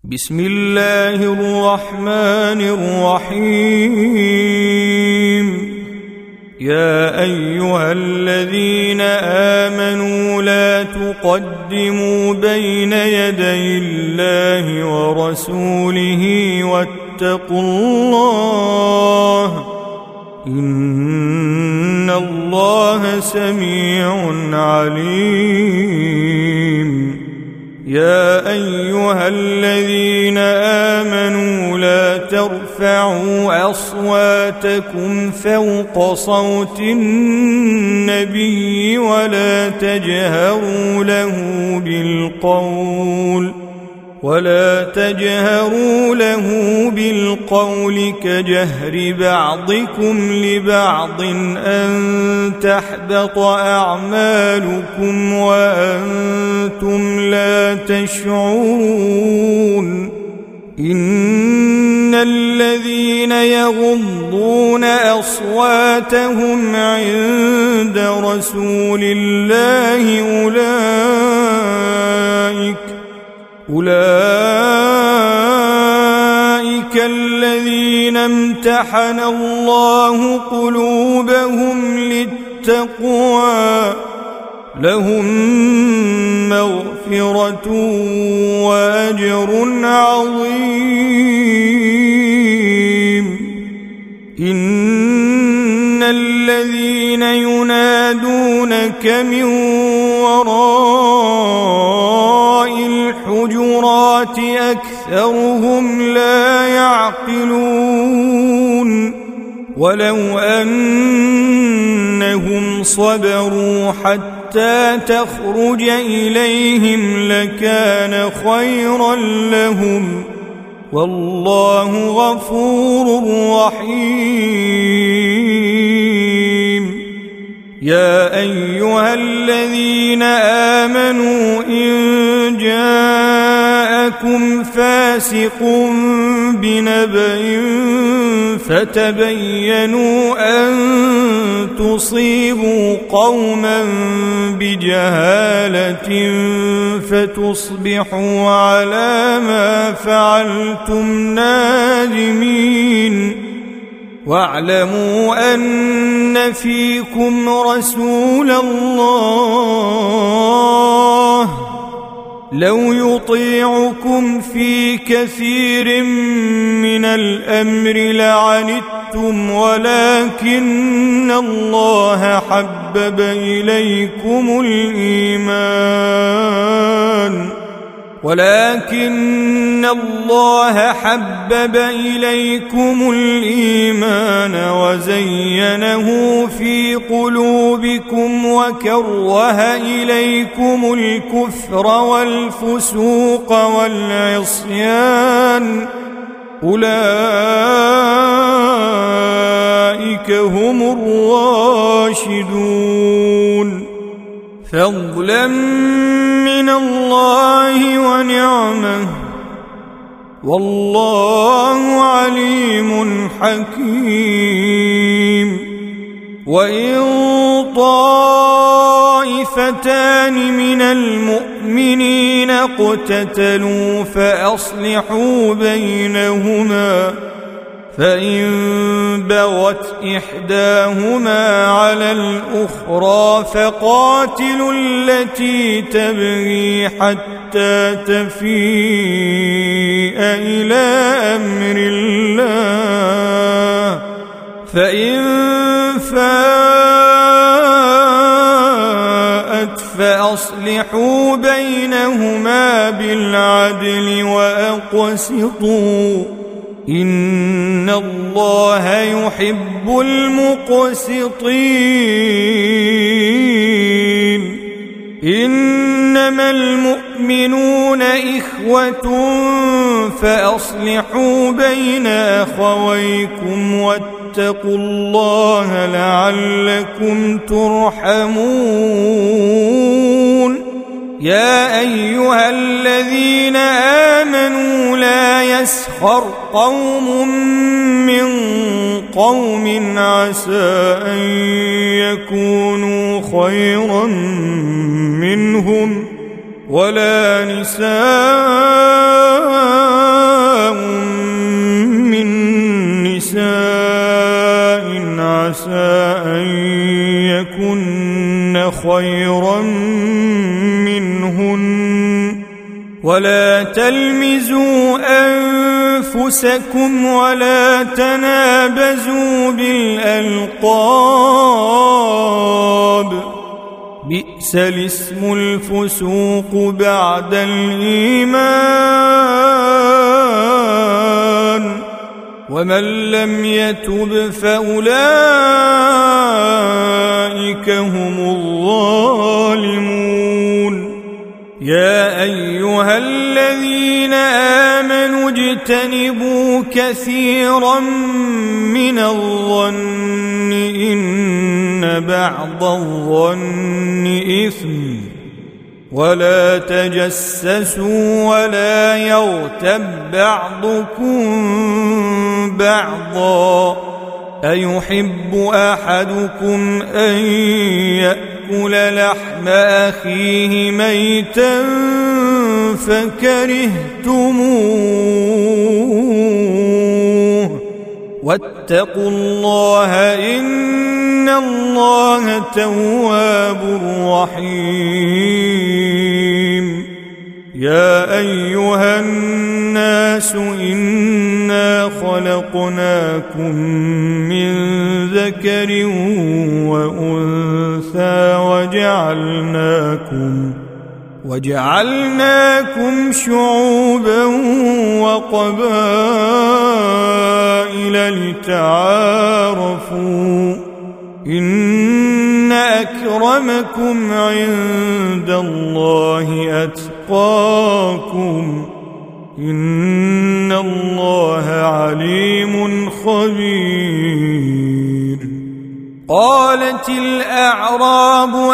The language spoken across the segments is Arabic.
بسم الله الرحمن الرحيم. يا أيها الذين آمنوا لا تقدموا بين يدي الله ورسوله واتقوا الله إن الله سميع عليم. يا أيها الذين آمنوا لا ترفعوا أصواتكم فوق صوت النبي ولا تجهروا له بالقول كجهر بعضكم لبعض أن تحبط أعمالكم وأنتم لا تشعرون. إن الذين يغضون أصواتهم عند رسول الله أولئك الذين امتحن الله قلوبهم للتقوى لهم مغفرة وأجر عظيم. إن الذين ينادونك من وراء الحجرات أكثرهم لا يعقلون. ولو أنهم صبروا حتى تخرج إليهم لكان خيرا لهم والله غفور رحيم. يا أيها الذين آمنوا إن جاءكم فاسق بنبأ فتبينوا أن تصيبوا قوما بجهالة فتصبحوا على ما فعلتم نادمين. واعلموا أن فيكم رسول الله لو يطيعكم في كثير من الأمر لعنتم ولكن الله حبب إليكم الإيمان وزينه في قلوبكم وكره إليكم الكفر والفسوق والعصيان أولئك هم الراشدون فضلا من الله ونعمه والله عليم حكيم. وإن طائفتان من المؤمنين اقتتلوا فأصلحوا بينهما فإن بغت إحداهما على الأخرى فقاتلوا التي تبغي حتى تفيء إلى أمر الله فإن فاءت فأصلحوا بينهما بالعدل وأقسطوا إن الله يحب المقسطين. إنما المؤمنون إخوة فأصلحوا بين أخويكم واتقوا الله لعلكم ترحمون. يا أيها الذين آمنوا لا يسخر قوم من قوم عسى أن يكونوا خيرا منهم ولا نساء من نساء عسى أن يكن خيرا منهن ولا تلمزوا أنفسكم ولا تنابزوا بالألقاب بئس الاسم الفسوق بعد الإيمان ومن لم يتب فأولئك هم الظالمون يا أيها الذين آمنوا اجتنبوا كثيرا من الظن إن بعض الظن إثم ولا تجسسوا ولا يغتب بعضكم بعضا أيحب أحدكم أن يأكل لحم أخيه ميتا فكرهتموه واتقوا الله إن الله تواب رحيم يا أيها الناس إنا خلقناكم من ذكر وأنثى وجعلناكم شعوبا وقبائل لتعارفوا إن أكرمكم عند الله أتقاكم إن الله عليم خبير قالت الأعراب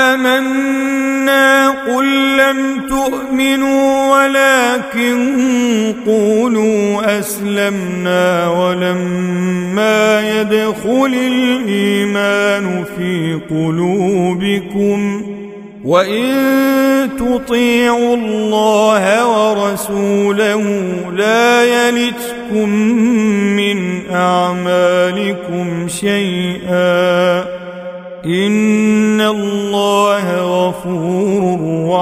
آمنا قل لم تؤمنوا ولكن قولوا أسلمنا ولما يدخل الإيمان في قلوبكم وإن تطيعوا الله ورسوله لا يلتكم من أعمالكم شيئا إن الله غفور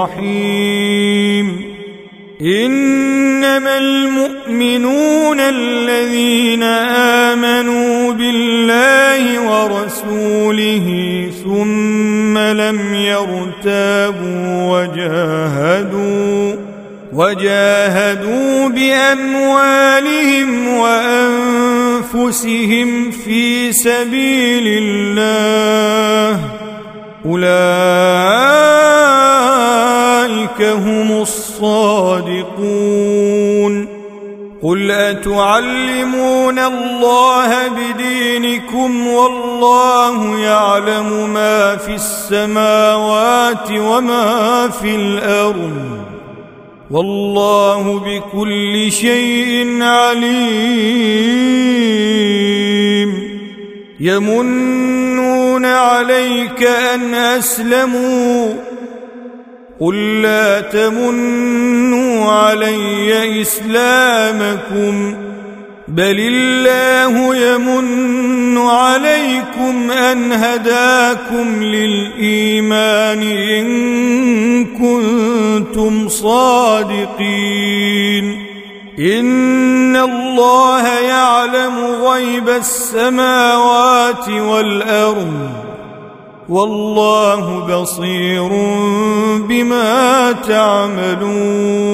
رحيم إنما المؤمنون الذين آمنوا بالله ورسوله ثم لم يرتابوا وجاهدوا بأموالهم وأنفسهم في سبيل الله أولئك هم الصادقون قل أتعلمون الله بدينكم والله يعلم ما في السماوات وما في الأرض والله بكل شيء عليم يمنون عليك أن أسلموا قل لا تمنوا علي إسلامكم بل الله يمن عليكم أن هداكم للإيمان إن كنتم صادقين إن الله يعلم غيب السماوات والأرض والله بصير بما تعملون